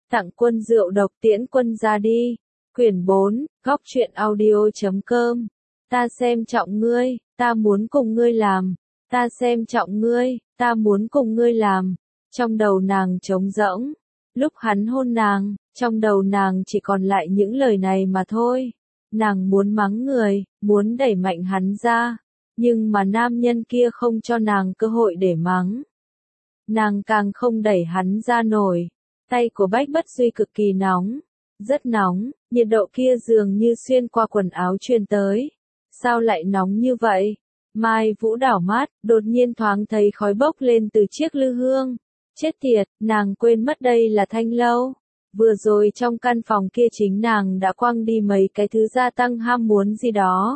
Tặng quân rượu độc tiễn quân ra đi. Quyển 4, góc truyện audio.com. Ta xem trọng ngươi, ta muốn cùng ngươi làm. Ta xem trọng ngươi, ta muốn cùng ngươi làm. Trong đầu nàng trống rỗng. Lúc hắn hôn nàng, trong đầu nàng chỉ còn lại những lời này mà thôi. Nàng muốn mắng người, muốn đẩy mạnh hắn ra. Nhưng mà nam nhân kia không cho nàng cơ hội để mắng. Nàng càng không đẩy hắn ra nổi. Tay của Bách Bất Duy cực kỳ nóng. Rất nóng, nhiệt độ kia dường như xuyên qua quần áo truyền tới. Sao lại nóng như vậy? Mai Vũ đảo mắt, đột nhiên thoáng thấy khói bốc lên từ chiếc lư hương. Chết tiệt, nàng quên mất đây là thanh lâu. Vừa rồi trong căn phòng kia chính nàng đã quăng đi mấy cái thứ gia tăng ham muốn gì đó.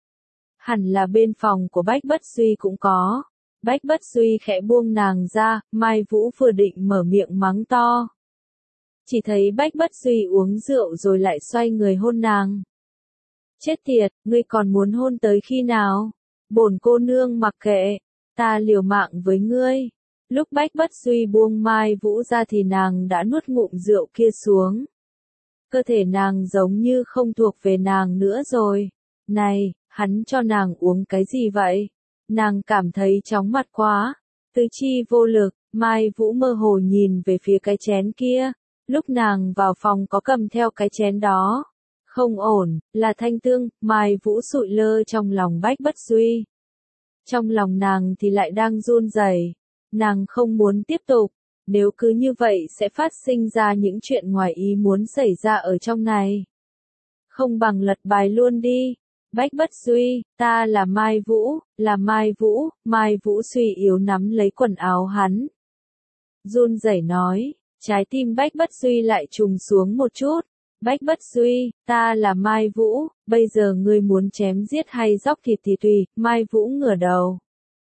Hẳn là bên phòng của Bách Bất Duy cũng có. Bách Bất Duy khẽ buông nàng ra, Mai Vũ vừa định mở miệng mắng to. Chỉ thấy Bách Bất Duy uống rượu rồi lại xoay người hôn nàng. Chết tiệt, ngươi còn muốn hôn tới khi nào? Bổn cô nương mặc kệ, ta liều mạng với ngươi. Lúc Bách Bất Duy buông Mai Vũ ra thì nàng đã nuốt ngụm rượu kia xuống. Cơ thể nàng giống như không thuộc về nàng nữa rồi. Này, hắn cho nàng uống cái gì vậy? Nàng cảm thấy chóng mặt quá. Tứ chi vô lực, Mai Vũ mơ hồ nhìn về phía cái chén kia. Lúc nàng vào phòng có cầm theo cái chén đó. Không ổn, là thanh tương, Mai Vũ sụi lơ trong lòng Bách Bất Duy. Trong lòng nàng thì lại đang run rẩy. Nàng không muốn tiếp tục, nếu cứ như vậy sẽ phát sinh ra những chuyện ngoài ý muốn xảy ra ở trong này. Không bằng lật bài luôn đi. Bách Bất Duy, ta là Mai Vũ, là Mai Vũ. Mai Vũ suy yếu nắm lấy quần áo hắn. Run rẩy nói, trái tim Bách Bất Duy lại trùng xuống một chút. Bách Bất Duy, ta là Mai Vũ, bây giờ ngươi muốn chém giết hay dóc thịt thì tùy. Mai Vũ ngửa đầu.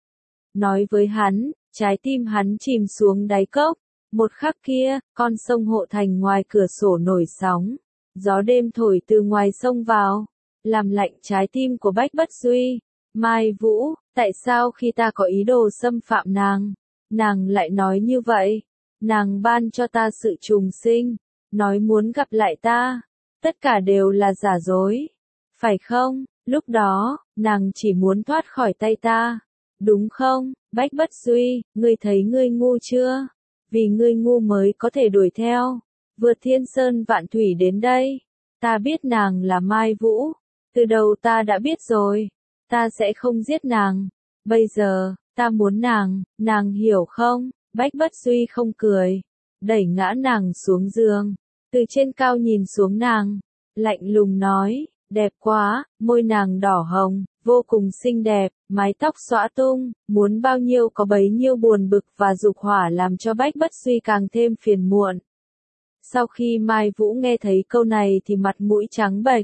Nói với hắn, trái tim hắn chìm xuống đáy cốc. Một khắc kia, con sông Hộ Thành ngoài cửa sổ nổi sóng. Gió đêm thổi từ ngoài sông vào, làm lạnh trái tim của Bách Bất Duy. Mai Vũ, tại sao khi ta có ý đồ xâm phạm nàng lại nói như vậy? Nàng ban cho ta sự trùng sinh, nói muốn gặp lại ta. Tất cả đều là giả dối. Phải không? Lúc đó, nàng chỉ muốn thoát khỏi tay ta. Đúng không, Bách Bất Duy, ngươi thấy ngươi ngu chưa? Vì ngươi ngu mới có thể đuổi theo. Vượt thiên sơn vạn thủy đến đây. Ta biết nàng là Mai Vũ. Từ đầu ta đã biết rồi. Ta sẽ không giết nàng. Bây giờ, ta muốn nàng hiểu không? Bách Bất Duy không cười. Đẩy ngã nàng xuống giường. Từ trên cao nhìn xuống nàng. Lạnh lùng nói, đẹp quá, môi nàng đỏ hồng, vô cùng xinh đẹp, mái tóc xõa tung, muốn bao nhiêu có bấy nhiêu buồn bực và dục hỏa làm cho Bách Bất Duy càng thêm phiền muộn. Sau khi Mai Vũ nghe thấy câu này thì mặt mũi trắng bệch.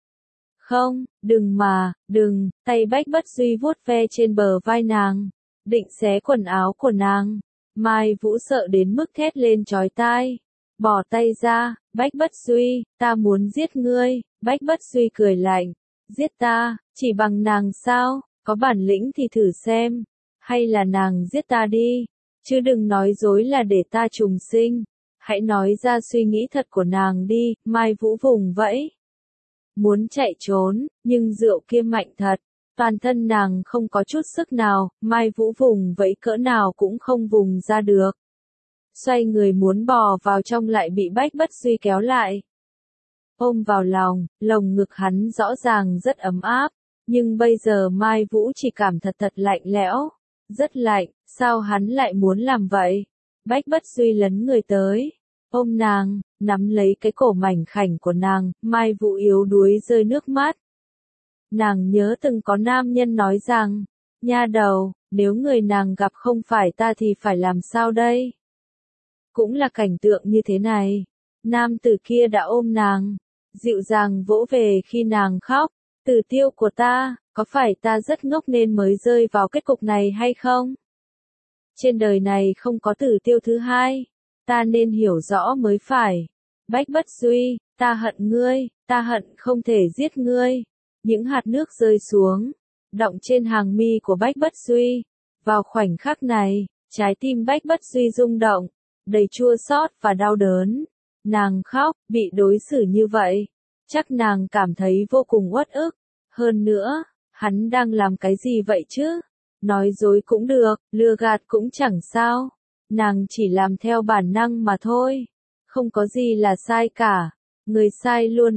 Không, đừng, tay Bách Bất Duy vuốt ve trên bờ vai nàng, định xé quần áo của nàng. Mai Vũ sợ đến mức thét lên chói tai. Bỏ tay ra, Bách Bất Duy, ta muốn giết ngươi. Bách Bất Duy cười lạnh. Giết ta, chỉ bằng nàng sao? Có bản lĩnh thì thử xem. Hay là nàng giết ta đi. Chứ đừng nói dối là để ta trùng sinh. Hãy nói ra suy nghĩ thật của nàng đi. Mai Vũ vùng vẫy. Muốn chạy trốn, nhưng rượu kia mạnh thật. Toàn thân nàng không có chút sức nào. Mai Vũ vùng vẫy cỡ nào cũng không vùng ra được. Xoay người muốn bò vào trong lại bị Bách Bất Duy kéo lại. Ôm vào lòng, lồng ngực hắn rõ ràng rất ấm áp, nhưng bây giờ Mai Vũ chỉ cảm thật lạnh lẽo, rất lạnh, sao hắn lại muốn làm vậy? Bách Bất Duy lấn người tới, ôm nàng, nắm lấy cái cổ mảnh khảnh của nàng, Mai Vũ yếu đuối rơi nước mắt. Nàng nhớ từng có nam nhân nói rằng, nha đầu, nếu người nàng gặp không phải ta thì phải làm sao đây? Cũng là cảnh tượng như thế này. Nam tử kia đã ôm nàng, dịu dàng vỗ về khi nàng khóc. Tử tiêu của ta, có phải ta rất ngốc nên mới rơi vào kết cục này hay không? Trên đời này không có tử tiêu thứ hai. Ta nên hiểu rõ mới phải. Bách Bất Duy, ta hận ngươi, ta hận không thể giết ngươi. Những hạt nước rơi xuống, đọng trên hàng mi của Bách Bất Duy. Vào khoảnh khắc này, trái tim Bách Bất Duy rung động, đầy chua xót và đau đớn. Nàng khóc, bị đối xử như vậy. Chắc nàng cảm thấy vô cùng uất ức. Hơn nữa, hắn đang làm cái gì vậy chứ? Nói dối cũng được, lừa gạt cũng chẳng sao. Nàng chỉ làm theo bản năng mà thôi. Không có gì là sai cả. Người sai luôn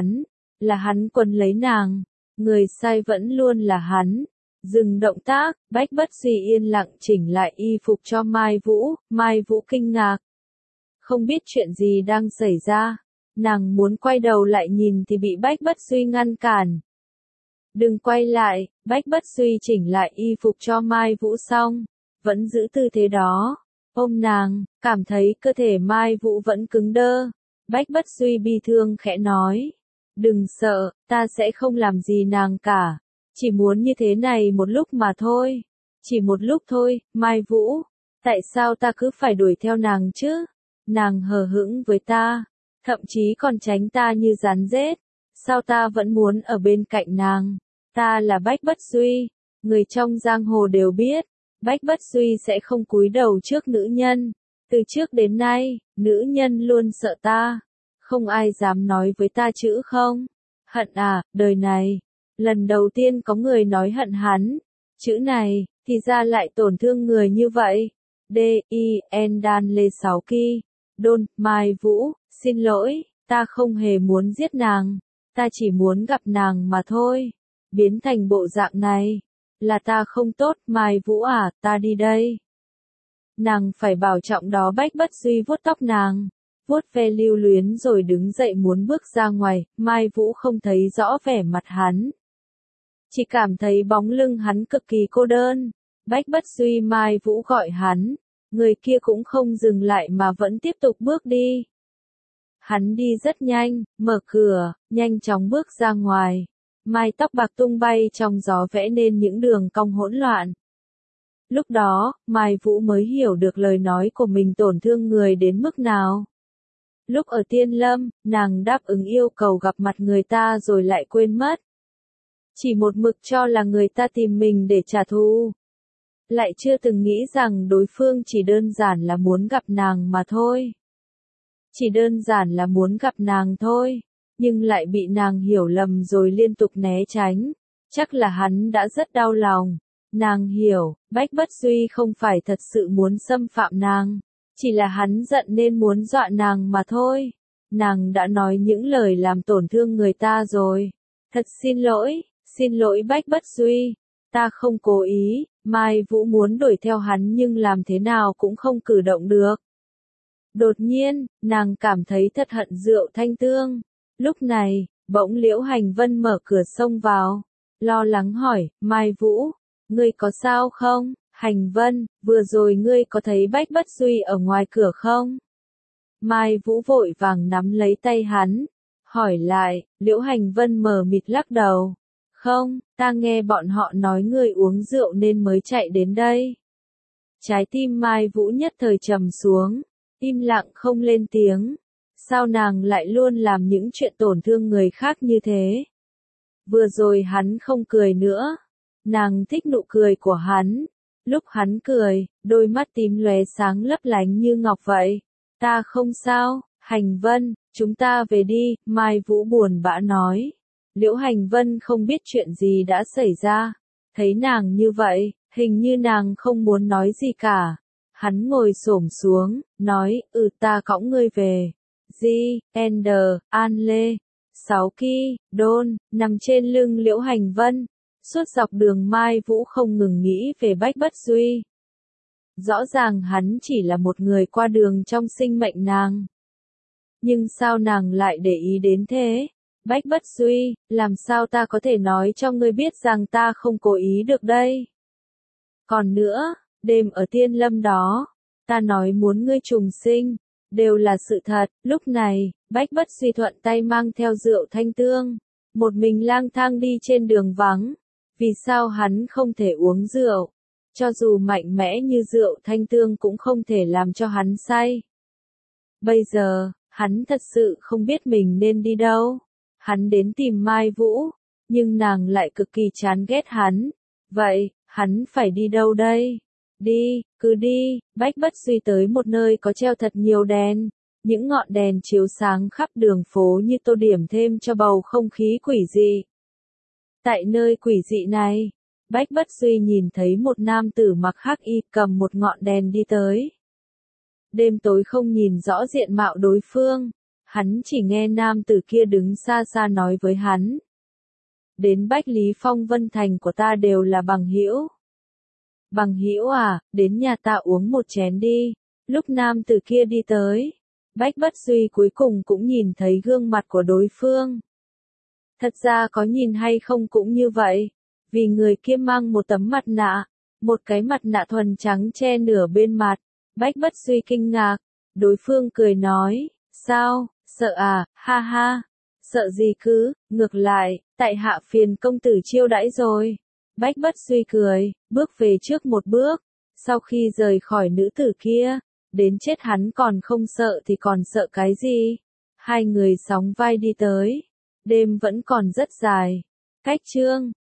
là hắn quấn lấy nàng. Người sai vẫn luôn là hắn. Dừng động tác, Bách Bất Duy yên lặng chỉnh lại y phục cho Mai Vũ kinh ngạc. Không biết chuyện gì đang xảy ra. Nàng muốn quay đầu lại nhìn thì bị Bách Bất Duy ngăn cản. Đừng quay lại, Bách Bất Duy chỉnh lại y phục cho Mai Vũ xong, vẫn giữ tư thế đó. Ôm nàng, cảm thấy cơ thể Mai Vũ vẫn cứng đơ. Bách Bất Duy bi thương khẽ nói. Đừng sợ, ta sẽ không làm gì nàng cả. Chỉ muốn như thế này một lúc mà thôi. Chỉ một lúc thôi, Mai Vũ. Tại sao ta cứ phải đuổi theo nàng chứ? Nàng hờ hững với ta. Thậm chí còn tránh ta như rắn rết. Sao ta vẫn muốn ở bên cạnh nàng? Ta là Bách Bất Duy. Người trong giang hồ đều biết. Bách Bất Duy sẽ không cúi đầu trước nữ nhân. Từ trước đến nay, nữ nhân luôn sợ ta. Không ai dám nói với ta chữ không. Hận à, đời này. Lần đầu tiên có người nói hận hắn. Chữ này, thì ra lại tổn thương người như vậy. D.I.N. Đan Lê Sáu Kỳ. Đôn, Mai Vũ, xin lỗi, ta không hề muốn giết nàng. Ta chỉ muốn gặp nàng mà thôi. Biến thành bộ dạng này. Là ta không tốt, Mai Vũ à, ta đi đây. Nàng phải bảo trọng đó. Bách Bất Duy vuốt tóc nàng. Vuốt ve lưu luyến rồi đứng dậy muốn bước ra ngoài. Mai Vũ không thấy rõ vẻ mặt hắn. Chỉ cảm thấy bóng lưng hắn cực kỳ cô đơn. Bách Bất Duy Mai Vũ gọi hắn. Người kia cũng không dừng lại mà vẫn tiếp tục bước đi. Hắn đi rất nhanh, mở cửa, nhanh chóng bước ra ngoài. Mái tóc bạc tung bay trong gió vẽ nên những đường cong hỗn loạn. Lúc đó, Mai Vũ mới hiểu được lời nói của mình tổn thương người đến mức nào. Lúc ở Tiên Lâm, nàng đáp ứng yêu cầu gặp mặt người ta rồi lại quên mất. Chỉ một mực cho là người ta tìm mình để trả thù. Lại chưa từng nghĩ rằng đối phương chỉ đơn giản là muốn gặp nàng mà thôi. Chỉ đơn giản là muốn gặp nàng thôi. Nhưng lại bị nàng hiểu lầm rồi liên tục né tránh. Chắc là hắn đã rất đau lòng. Nàng hiểu, Bách Bất Duy không phải thật sự muốn xâm phạm nàng. Chỉ là hắn giận nên muốn dọa nàng mà thôi. Nàng đã nói những lời làm tổn thương người ta rồi. Thật xin lỗi Bách Bất Duy. Ta không cố ý. Mai Vũ muốn đuổi theo hắn nhưng làm thế nào cũng không cử động được. Đột nhiên, nàng cảm thấy thật hận Rượu Thanh Tương. Lúc này, bỗng Liễu Hành Vân mở cửa xông vào. Lo lắng hỏi, Mai Vũ, ngươi có sao không? Hành Vân, vừa rồi ngươi có thấy Bách Bất Duy ở ngoài cửa không? Mai Vũ vội vàng nắm lấy tay hắn. Hỏi lại, Liễu Hành Vân mờ mịt lắc đầu. Không, ta nghe bọn họ nói ngươi uống rượu nên mới chạy đến đây. Trái tim Mai Vũ nhất thời trầm xuống. Im lặng không lên tiếng. Sao nàng lại luôn làm những chuyện tổn thương người khác như thế? Vừa rồi hắn không cười nữa. Nàng thích nụ cười của hắn. Lúc hắn cười, đôi mắt tím lóe sáng lấp lánh như ngọc vậy. Ta không sao, Hành Vân, chúng ta về đi, Mai Vũ buồn bã nói. Liễu Hành Vân không biết chuyện gì đã xảy ra. Thấy nàng như vậy, hình như nàng không muốn nói gì cả. Hắn ngồi xổm xuống, nói, ta cõng ngươi về. An Lê, Sáu Kỳ, Đôn, nằm trên lưng Liễu Hành Vân. Suốt dọc đường Mai Vũ không ngừng nghĩ về Bách Bất Duy. Rõ ràng hắn chỉ là một người qua đường trong sinh mệnh nàng. Nhưng sao nàng lại để ý đến thế? Bách Bất Duy, làm sao ta có thể nói cho ngươi biết rằng ta không cố ý được đây? Còn nữa, đêm ở Tiên Lâm đó, ta nói muốn ngươi trùng sinh, đều là sự thật. Lúc này, Bách Bất Duy thuận tay mang theo Rượu Thanh Tương, một mình lang thang đi trên đường vắng. Vì sao hắn không thể uống rượu? Cho dù mạnh mẽ như Rượu Thanh Tương cũng không thể làm cho hắn say. Bây giờ, hắn thật sự không biết mình nên đi đâu. Hắn đến tìm Mai Vũ, nhưng nàng lại cực kỳ chán ghét hắn. Vậy, hắn phải đi đâu đây? Đi, cứ đi. Bách Bất Duy tới một nơi có treo thật nhiều đèn. Những ngọn đèn chiếu sáng khắp đường phố như tô điểm thêm cho bầu không khí quỷ dị. Tại nơi quỷ dị này, Bách Bất Duy nhìn thấy một nam tử mặc hắc y cầm một ngọn đèn đi tới. Đêm tối không nhìn rõ diện mạo đối phương, hắn chỉ nghe nam tử kia đứng xa xa nói với hắn. Đến Bách Lý Phong Vân Thành của ta đều là bằng hữu. Bằng hữu à, đến nhà ta uống một chén đi. Lúc nam tử kia đi tới, Bách Bất Duy cuối cùng cũng nhìn thấy gương mặt của đối phương. Thật ra có nhìn hay không cũng như vậy, vì người kia mang một tấm mặt nạ, một cái mặt nạ thuần trắng che nửa bên mặt. Bách Bất Duy kinh ngạc, đối phương cười nói, sao, sợ à, ha ha, sợ gì cứ, ngược lại, tại hạ phiền công tử chiêu đãi rồi. Bách Bất Duy cười, bước về trước một bước, sau khi rời khỏi nữ tử kia, đến chết hắn còn không sợ thì còn sợ cái gì. Hai người sóng vai đi tới, đêm vẫn còn rất dài, cách chương